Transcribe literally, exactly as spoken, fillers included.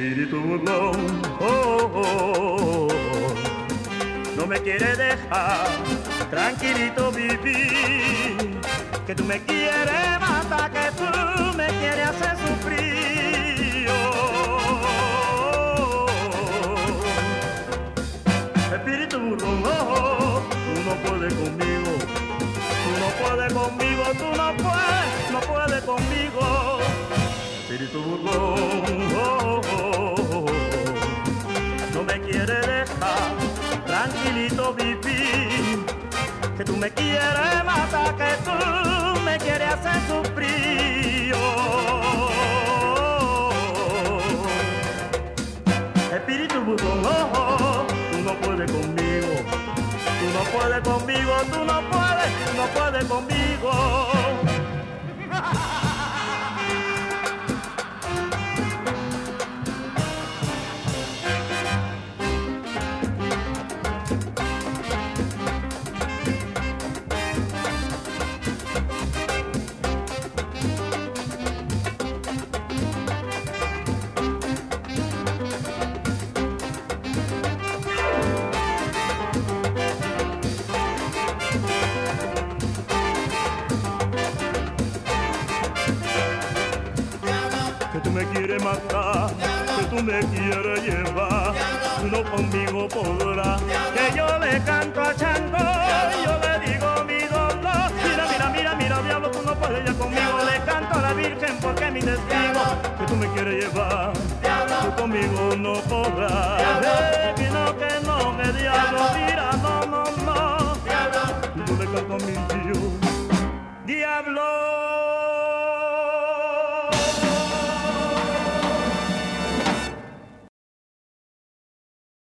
espíritu burlón, oh, oh, oh, no me quiere dejar tranquilito vivir, que tú me quieres matar, que tú me quieres hacer sufrir. Oh, espíritu burlón, oh, oh, tú no puedes conmigo, tú no puedes conmigo, tú no puedes, no puedes conmigo. Espíritu burlón, oh, oh, oh, no me quiere dejar tranquilito vivir, que tú me quieres matar, que tú me quieres hacer sufrir. Oh, espíritu burlón, oh, oh, tú no puedes conmigo, tú no puedes conmigo, tú no puedes, no puedes conmigo. Que tú me quieres matar, que tú me quieres llevar, tú no conmigo podrás, que yo le canto a Chango y yo le digo mi dolor. Mira, mira, mira, mira, diablo, tú no puedes ya conmigo, le canto a la Virgen porque es mi testigo, que tú me quieres llevar, tú conmigo no podrás. Eh, que no, que no, que diablo, mira, no, no, no, yo le canto a mi Dios, diablo.